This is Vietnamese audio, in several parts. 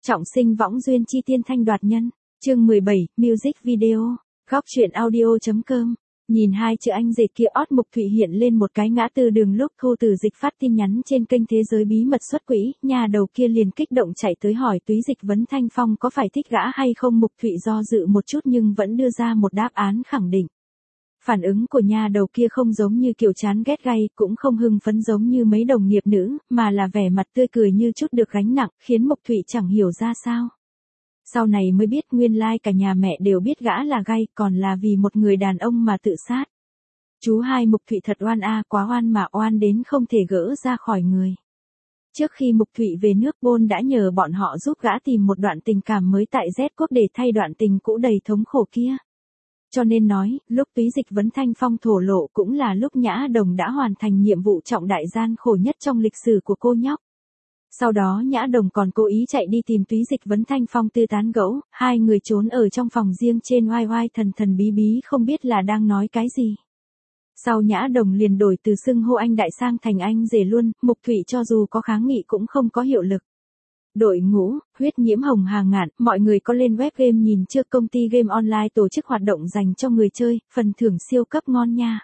Trọng sinh võng duyên chi tiên thanh đoạt nhân. Chương 17, Music Video. Góc truyện audio.com. Nhìn hai chữ anh dệt kia ót Mục Thụy hiện lên một cái ngã tư đường lúc Thu Từ Dịch phát tin nhắn trên kênh Thế Giới Bí Mật xuất quỹ, nhà đầu kia liền kích động chạy tới hỏi Túy Dịch Vấn Thanh Phong có phải thích gã hay không. Mục Thụy do dự một chút nhưng vẫn đưa ra một đáp án khẳng định. Phản ứng của nhà đầu kia không giống như kiểu chán ghét gay, cũng không hưng phấn giống như mấy đồng nghiệp nữ, mà là vẻ mặt tươi cười như chút được gánh nặng, khiến Mục Thụy chẳng hiểu ra sao. Sau này mới biết nguyên lai cả nhà mẹ đều biết gã là gay, còn là vì một người đàn ông mà tự sát. Chú hai Mục Thụy thật oan a, quá oan mà oan đến không thể gỡ ra khỏi người. Trước khi Mục Thụy về nước, Bôn đã nhờ bọn họ giúp gã tìm một đoạn tình cảm mới tại Z Quốc để thay đoạn tình cũ đầy thống khổ kia. Cho nên nói, lúc Túy Dịch Vấn Thanh Phong thổ lộ cũng là lúc Nhã Đồng đã hoàn thành nhiệm vụ trọng đại gian khổ nhất trong lịch sử của cô nhóc. Sau đó Nhã Đồng còn cố ý chạy đi tìm Túy Dịch Vấn Thanh Phong tư tán gẫu, hai người trốn ở trong phòng riêng trên oai oai thần thần bí bí không biết là đang nói cái gì. Sau Nhã Đồng liền đổi từ xưng hô anh đại sang thành anh rể luôn, Mục Thụy cho dù có kháng nghị cũng không có hiệu lực. Đội ngũ, huyết nhiễm hồng hà ngạn, mọi người có lên web game nhìn chưa? Công ty game online tổ chức hoạt động dành cho người chơi, phần thưởng siêu cấp ngon nha.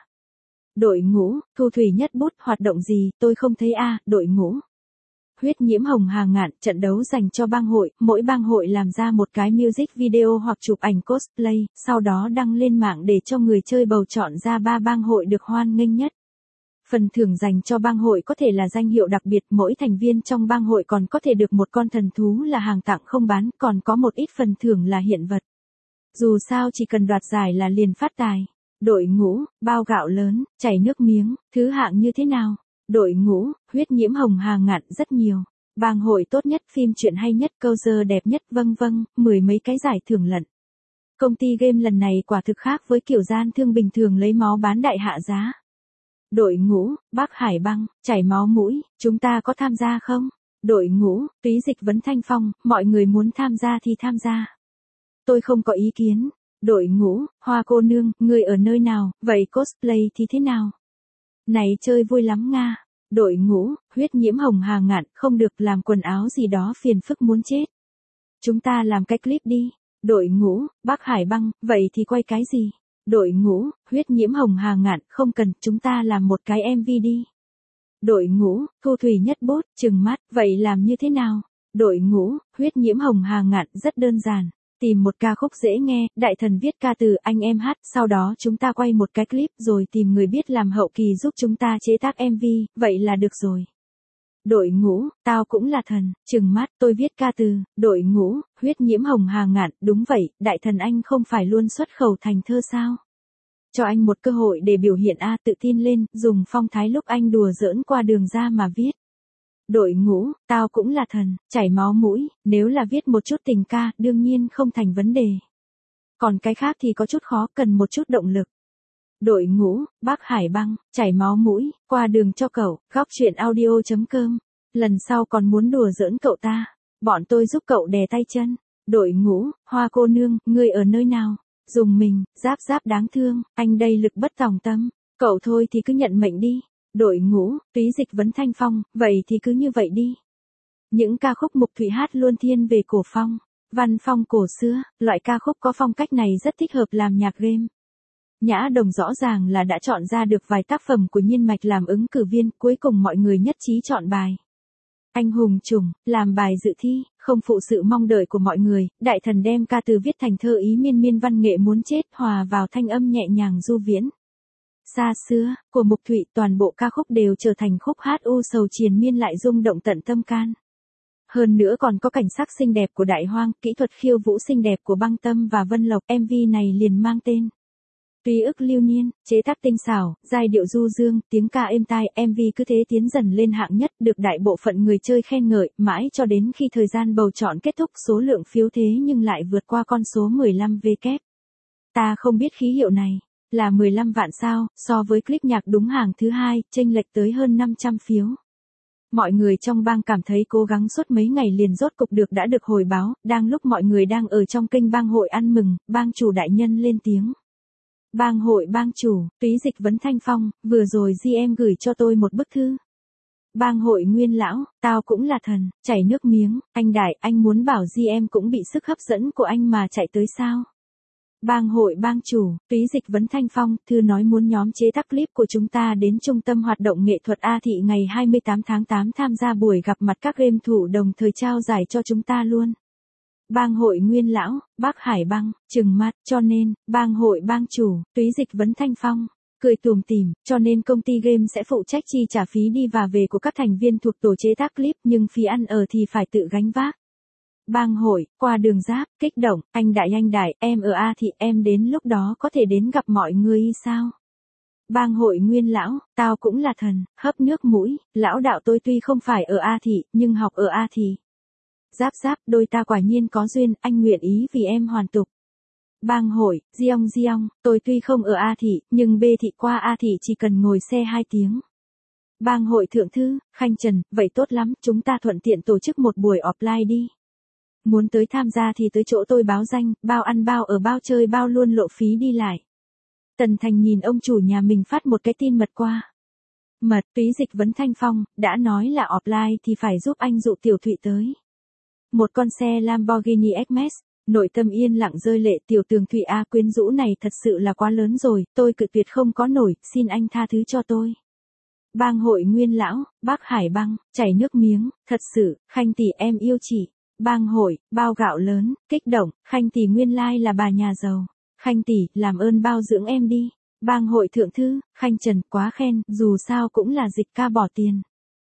Đội ngũ, Thu Thủy nhất bút, hoạt động gì, tôi không thấy a. Đội ngũ, huyết nhiễm hồng hà ngạn, trận đấu dành cho bang hội, mỗi bang hội làm ra một cái music video hoặc chụp ảnh cosplay, sau đó đăng lên mạng để cho người chơi bầu chọn ra 3 bang hội được hoan nghênh nhất. Phần thưởng dành cho bang hội có thể là danh hiệu đặc biệt, mỗi thành viên trong bang hội còn có thể được một con thần thú là hàng tặng không bán, còn có một ít phần thưởng là hiện vật. Dù sao chỉ cần đoạt giải là liền phát tài. Đội ngũ, bao gạo lớn, chảy nước miếng, thứ hạng như thế nào? Đội ngũ, huyết nhiễm hồng hà ngạn, rất nhiều. Bang hội tốt nhất, phim truyện hay nhất, câu giờ đẹp nhất, vâng vâng, 10 mấy cái giải thưởng lận. Công ty game lần này quả thực khác với kiểu gian thương bình thường lấy máu bán đại hạ giá. Đội ngũ, Bắc Hải băng, chảy máu mũi, chúng ta có tham gia không? Đội ngũ, Túy Dịch Vấn Thanh Phong, mọi người muốn tham gia thì tham gia. Tôi không có ý kiến. Đội ngũ, Hoa cô nương, người ở nơi nào, vậy cosplay thì thế nào? Này chơi vui lắm nga. Đội ngũ, huyết nhiễm hồng hà ngạn, không được làm quần áo gì đó phiền phức muốn chết. Chúng ta làm cái clip đi. Đội ngũ, Bắc Hải băng, vậy thì quay cái gì? Đội ngũ, huyết nhiễm hồng hà ngạn, không cần, chúng ta làm một cái MV đi. Đội ngũ, Thu Thủy nhất bút, trừng mắt, vậy làm như thế nào? Đội ngũ, huyết nhiễm hồng hà ngạn, rất đơn giản. Tìm một ca khúc dễ nghe, đại thần viết ca từ, anh em hát, sau đó chúng ta quay một cái clip rồi tìm người biết làm hậu kỳ giúp chúng ta chế tác MV, vậy là được rồi. Đội ngũ, tao cũng là thần, trừng mắt, tôi viết ca từ. Đội ngũ, huyết nhiễm hồng hà ngạn, đúng vậy, đại thần anh không phải luôn xuất khẩu thành thơ sao? Cho anh một cơ hội để biểu hiện a, tự tin lên, dùng phong thái lúc anh đùa giỡn qua đường ra mà viết. Đội ngũ, tao cũng là thần, chảy máu mũi, nếu là viết một chút tình ca, đương nhiên không thành vấn đề. Còn cái khác thì có chút khó, cần một chút động lực. Đội ngũ, Bắc Hải băng, chảy máu mũi, qua đường cho cậu, góc truyện audio.com. Lần sau còn muốn đùa giỡn cậu ta, bọn tôi giúp cậu đè tay chân. Đội ngũ, Hoa cô nương, người ở nơi nào? Dùng mình, giáp giáp đáng thương, anh đây lực bất tòng tâm, cậu thôi thì cứ nhận mệnh đi. Đội ngũ, Túy Dịch Vấn Thanh Phong, vậy thì cứ như vậy đi. Những ca khúc Mục Thụy hát luôn thiên về cổ phong, văn phong cổ xưa, loại ca khúc có phong cách này rất thích hợp làm nhạc game. Nhã Đồng rõ ràng là đã chọn ra được vài tác phẩm của Nhiên Mạch làm ứng cử viên, cuối cùng mọi người nhất trí chọn bài Anh Hùng Trùng, làm bài dự thi, không phụ sự mong đợi của mọi người, đại thần đem ca từ viết thành thơ ý miên miên văn nghệ muốn chết, hòa vào thanh âm nhẹ nhàng du viễn. Xa xưa, của Mục Thụy, toàn bộ ca khúc đều trở thành khúc hát u sầu triền miên lại rung động tận tâm can. Hơn nữa còn có cảnh sắc xinh đẹp của Đại Hoang, kỹ thuật khiêu vũ xinh đẹp của Băng Tâm và Vân Lộc, MV này liền mang tên Tuy ức lưu niên, chế tác tinh xảo, giai điệu du dương, tiếng ca êm tai, MV cứ thế tiến dần lên hạng nhất, được đại bộ phận người chơi khen ngợi, mãi cho đến khi thời gian bầu chọn kết thúc, số lượng phiếu thế nhưng lại vượt qua con số 15 kép. Ta không biết ký hiệu này là 15 vạn sao, so với clip nhạc đúng hàng thứ hai, chênh lệch tới hơn 500 phiếu. Mọi người trong bang cảm thấy cố gắng suốt mấy ngày liền rốt cục đã được hồi báo, đang lúc mọi người đang ở trong kênh bang hội ăn mừng, bang chủ đại nhân lên tiếng. Bang hội bang chủ, Túy Dịch Vấn Thanh Phong, vừa rồi GM gửi cho tôi một bức thư. Bang hội Nguyên lão, tao cũng là thần, chảy nước miếng, anh Đại, anh muốn bảo gì em cũng bị sức hấp dẫn của anh mà chạy tới sao? Bang hội bang chủ, Túy Dịch vấn Thanh Phong, thư nói muốn nhóm chế tác clip của chúng ta đến Trung tâm Hoạt động Nghệ thuật A Thị ngày 28 tháng 8 tham gia buổi gặp mặt các game thủ đồng thời trao giải cho chúng ta luôn. Bang hội Nguyên lão, Bác Hải Băng, trừng mắt, cho nên, bang hội bang chủ, Túy Dịch vấn Thanh Phong, cười tủm tỉm, cho nên công ty game sẽ phụ trách chi trả phí đi và về của các thành viên thuộc tổ chế tác clip nhưng phí ăn ở thì phải tự gánh vác. Bang hội, qua đường giáp, kích động, anh Đại, em ở A Thị, em đến lúc đó có thể đến gặp mọi người sao? Bang hội Nguyên lão, tao cũng là thần, hấp nước mũi, lão đạo tôi tuy không phải ở A Thị, nhưng học ở A Thị. Giáp, đôi ta quả nhiên có duyên, anh nguyện ý vì em hoàn tục. Bang hội, Giong, tôi tuy không ở A Thị, nhưng B Thị qua A Thị chỉ cần ngồi xe 2 tiếng. Bang hội thượng thư, Khanh Trần, vậy tốt lắm, chúng ta thuận tiện tổ chức một buổi offline đi. Muốn tới tham gia thì tới chỗ tôi báo danh, bao ăn bao ở bao chơi bao luôn lộ phí đi lại. Tần Thành nhìn ông chủ nhà mình phát một cái tin mật qua. Mật, Túy Dịch vấn Thanh Phong, đã nói là offline thì phải giúp anh dụ Tiểu Thụy tới. Một con xe Lamborghini Hermes, nội tâm yên lặng rơi lệ Tiểu Tường Thụy A quyến rũ này thật sự là quá lớn rồi, tôi cự tuyệt không có nổi, xin anh tha thứ cho tôi. Bang hội Nguyên lão, Bác Hải Băng, chảy nước miếng, thật sự, Khanh tỷ em yêu chị. Bang hội, bao gạo lớn, kích động, Khanh tỷ nguyên lai là bà nhà giàu. Khanh tỷ, làm ơn bao dưỡng em đi. Bang hội thượng thư, Khanh Trần, quá khen, dù sao cũng là Dịch ca bỏ tiền.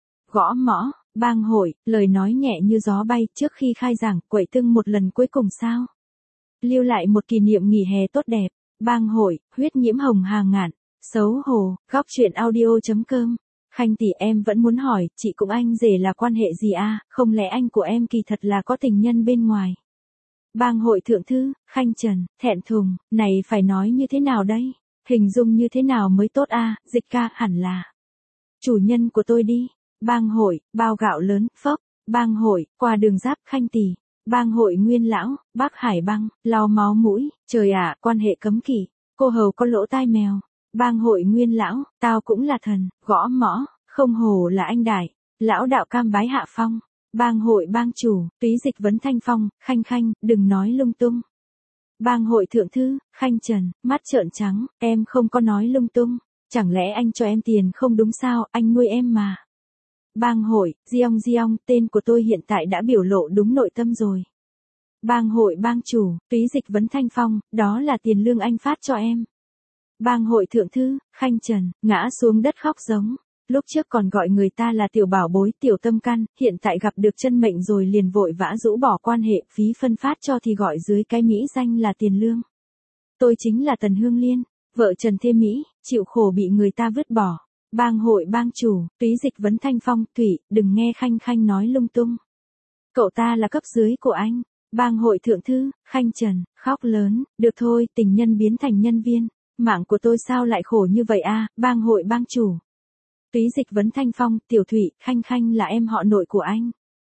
Gõ mõ, bang hội, lời nói nhẹ như gió bay trước khi khai giảng, quậy tưng một lần cuối cùng sao? Lưu lại một kỷ niệm nghỉ hè tốt đẹp. Bang hội, huyết nhiễm hồng hàng ngạn, xấu hổ, góc truyện audio.com. Khanh tỷ em vẫn muốn hỏi, chị cùng anh rể là quan hệ gì à, không lẽ anh của em kỳ thật là có tình nhân bên ngoài? Bang hội thượng thư, Khanh Trần, thẹn thùng, này phải nói như thế nào đây? Hình dung như thế nào mới tốt à, Dịch ca hẳn là chủ nhân của tôi đi. Bang hội, bao gạo lớn, phốc. Bang hội, qua đường giáp, Khanh tỷ. Bang hội Nguyên lão, Bác Hải Băng, lau máu mũi, trời ạ, quan hệ cấm kỵ, cô hầu có lỗ tai mèo. Bang hội Nguyên lão, tao cũng là thần, gõ mõ, không hổ là anh Đại, lão đạo cam bái hạ phong. Bang hội bang chủ, Túy Dịch vấn Thanh Phong, Khanh, đừng nói lung tung. Bang hội thượng thư, Khanh Trần, mắt trợn trắng, em không có nói lung tung, chẳng lẽ anh cho em tiền không đúng sao, anh nuôi em mà. Bang hội, Giong, tên của tôi hiện tại đã biểu lộ đúng nội tâm rồi. Bang hội bang chủ, Túy Dịch vấn Thanh Phong, đó là tiền lương anh phát cho em. Bang hội thượng thư, Khanh Trần, ngã xuống đất khóc giống. Lúc trước còn gọi người ta là tiểu bảo bối, tiểu tâm căn, hiện tại gặp được chân mệnh rồi liền vội vã rũ bỏ quan hệ, phí phân phát cho thì gọi dưới cái mỹ danh là tiền lương. Tôi chính là Tần Hương Liên, vợ Trần Thế Mỹ, chịu khổ bị người ta vứt bỏ. Bang hội bang chủ, Túy Dịch vấn Thanh Phong, Thủy, đừng nghe Khanh nói lung tung. Cậu ta là cấp dưới của anh. Bang hội thượng thư, Khanh Trần, khóc lớn, được thôi, tình nhân biến thành nhân viên. Mạng của tôi sao lại khổ như vậy à, bang hội bang chủ. Túy Dịch vấn Thanh Phong, Tiểu Thụy, Khanh là em họ nội của anh.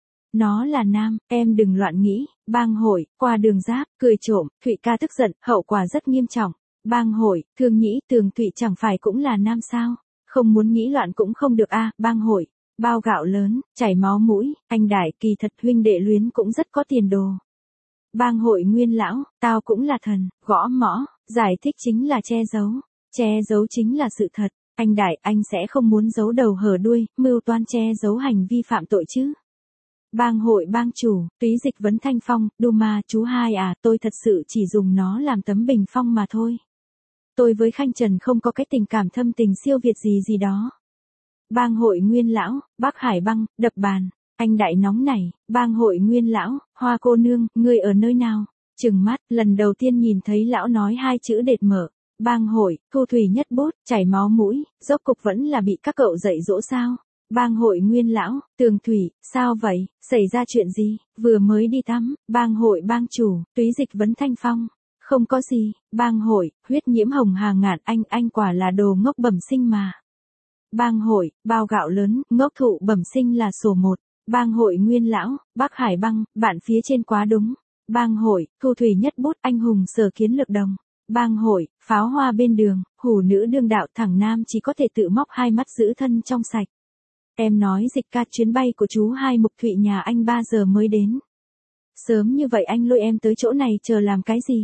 Nó là nam, em đừng loạn nghĩ. Bang hội, qua đường giáp, cười trộm, Thụy ca tức giận, hậu quả rất nghiêm trọng. Bang hội, Thương Nhĩ, Tường Thụy chẳng phải cũng là nam sao? Không muốn nghĩ loạn cũng không được a. Bang hội, bao gạo lớn, chảy máu mũi, anh Đại, kỳ thật huynh đệ luyến cũng rất có tiền đồ. Bang hội Nguyên lão, tao cũng là thần, gõ mõ, giải thích chính là che giấu chính là sự thật. Anh Đại, anh sẽ không muốn giấu đầu hở đuôi, mưu toan che giấu hành vi phạm tội chứ. Bang hội bang chủ, Túy Dịch vấn Thanh Phong, Duma, chú hai à, tôi thật sự chỉ dùng nó làm tấm bình phong mà thôi. Tôi với Khanh Trần không có cái tình cảm thâm tình siêu việt gì đó. Bang hội Nguyên lão, Bác Hải Băng, đập bàn. Anh Đại nóng nảy, bang hội Nguyên lão, Hoa cô nương, ngươi ở nơi nào? Trừng mắt, lần đầu tiên nhìn thấy lão nói 2 chữ đệt mở. Bang hội, Thu Thủy nhất bút, chảy máu mũi, rốt cục vẫn là bị các cậu dạy dỗ sao? Bang hội Nguyên lão, Tường Thủy, sao vậy, xảy ra chuyện gì? Vừa mới đi tắm. Bang hội bang chủ, Túy Dịch vấn Thanh Phong. Không có gì. Bang hội, huyết nhiễm hồng hàng ngạn, anh quả là đồ ngốc bẩm sinh mà. Bang hội, bao gạo lớn, ngốc thụ bẩm sinh là sổ 1. Bang hội Nguyên lão, Bác Hải Băng, bạn phía trên quá đúng. Bang hội, Thu Thủy nhất bút, anh hùng Sở Kiến Lực đồng. Bang hội, pháo hoa bên đường, hủ nữ đương đạo, thẳng nam chỉ có thể tự móc 2 mắt giữ thân trong sạch. Em nói Dịch ca chuyến bay của chú hai Mục Thụy nhà anh 3 giờ mới đến. Sớm như vậy anh lôi em tới chỗ này chờ làm cái gì?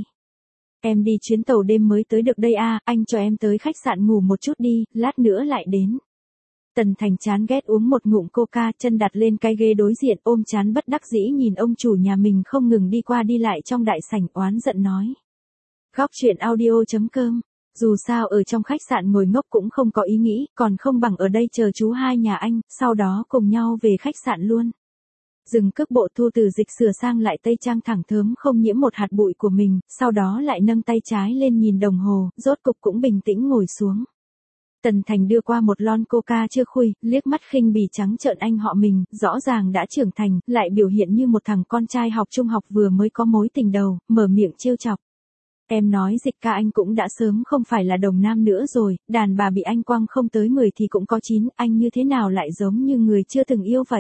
Em đi chuyến tàu đêm mới tới được đây à, anh cho em tới khách sạn ngủ một chút đi, lát nữa lại đến. Tần Thành chán ghét uống một ngụm coca, chân đặt lên cái ghế đối diện ôm chán bất đắc dĩ nhìn ông chủ nhà mình không ngừng đi qua đi lại trong đại sảnh oán giận nói. Góc chuyện audio.com. Dù sao ở trong khách sạn ngồi ngốc cũng không có ý nghĩ, còn không bằng ở đây chờ chú hai nhà anh, sau đó cùng nhau về khách sạn luôn. Dừng cước bộ Thu Từ Dịch sửa sang lại tây trang thẳng thớm không nhiễm một hạt bụi của mình, sau đó lại nâng tay trái lên nhìn đồng hồ, rốt cục cũng bình tĩnh ngồi xuống. Tần Thành đưa qua một lon coca chưa khui, liếc mắt khinh bỉ trắng trợn anh họ mình, rõ ràng đã trưởng thành, lại biểu hiện như một thằng con trai học trung học vừa mới có mối tình đầu, mở miệng trêu chọc. Em nói Dịch ca anh cũng đã sớm không phải là đồng nam nữa rồi, đàn bà bị anh quăng không tới 10 thì cũng có 9, anh như thế nào lại giống như người chưa từng yêu vậy?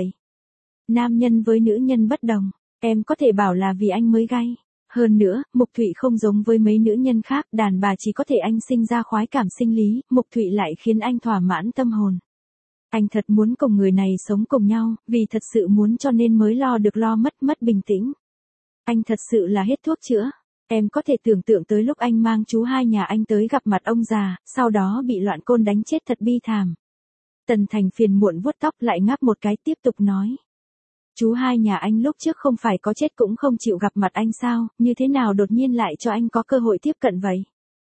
Nam nhân với nữ nhân bất đồng, em có thể bảo là vì anh mới gay. Hơn nữa, Mục Thụy không giống với mấy nữ nhân khác, đàn bà chỉ có thể anh sinh ra khoái cảm sinh lý, Mục Thụy lại khiến anh thỏa mãn tâm hồn. Anh thật muốn cùng người này sống cùng nhau, vì thật sự muốn cho nên mới lo được lo mất bình tĩnh. Anh thật sự là hết thuốc chữa. Em có thể tưởng tượng tới lúc anh mang chú hai nhà anh tới gặp mặt ông già, sau đó bị loạn côn đánh chết thật bi thảm. Tần Thành phiền muộn vuốt tóc lại ngáp một cái tiếp tục nói. Chú hai nhà anh lúc trước không phải có chết cũng không chịu gặp mặt anh sao, như thế nào đột nhiên lại cho anh có cơ hội tiếp cận vậy?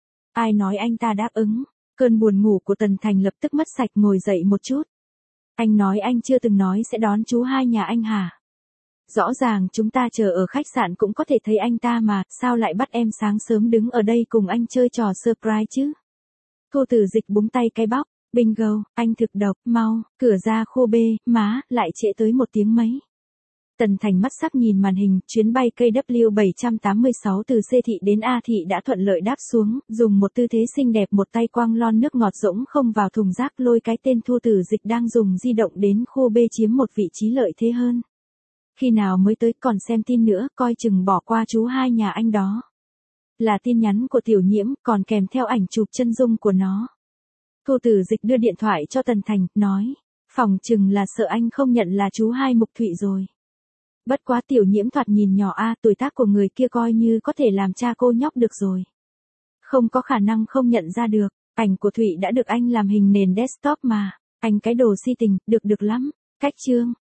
Ai nói anh ta đáp ứng? Cơn buồn ngủ của Tần Thành lập tức mất sạch ngồi dậy một chút. Anh nói anh chưa từng nói sẽ đón chú hai nhà anh hả? Rõ ràng chúng ta chờ ở khách sạn cũng có thể thấy anh ta mà, sao lại bắt em sáng sớm đứng ở đây cùng anh chơi trò surprise chứ? Thu Từ Dịch búng tay cái bóc, bingo, anh thực độc, mau, cửa ra khu B, má, lại trễ tới 1 tiếng mấy. Tần Thành mắt sắc nhìn màn hình, chuyến bay KW786 từ C thị đến A thị đã thuận lợi đáp xuống, dùng một tư thế xinh đẹp một tay quăng lon nước ngọt rỗng không vào thùng rác lôi cái tên Thu Từ Dịch đang dùng di động đến khu B chiếm một vị trí lợi thế hơn. Khi nào mới tới còn xem tin nữa, coi chừng bỏ qua chú hai nhà anh đó. Là tin nhắn của Tiểu Nhiễm, còn kèm theo ảnh chụp chân dung của nó. Thu Từ Dịch đưa điện thoại cho Tần Thành, nói, phòng chừng là sợ anh không nhận là chú hai Mục Thụy rồi. Bất quá Tiểu Nhiễm thoạt nhìn nhỏ tuổi tác của người kia coi như có thể làm cha cô nhóc được rồi. Không có khả năng không nhận ra được, ảnh của Thụy đã được anh làm hình nền desktop mà, anh cái đồ si tình, được lắm. Cách chương.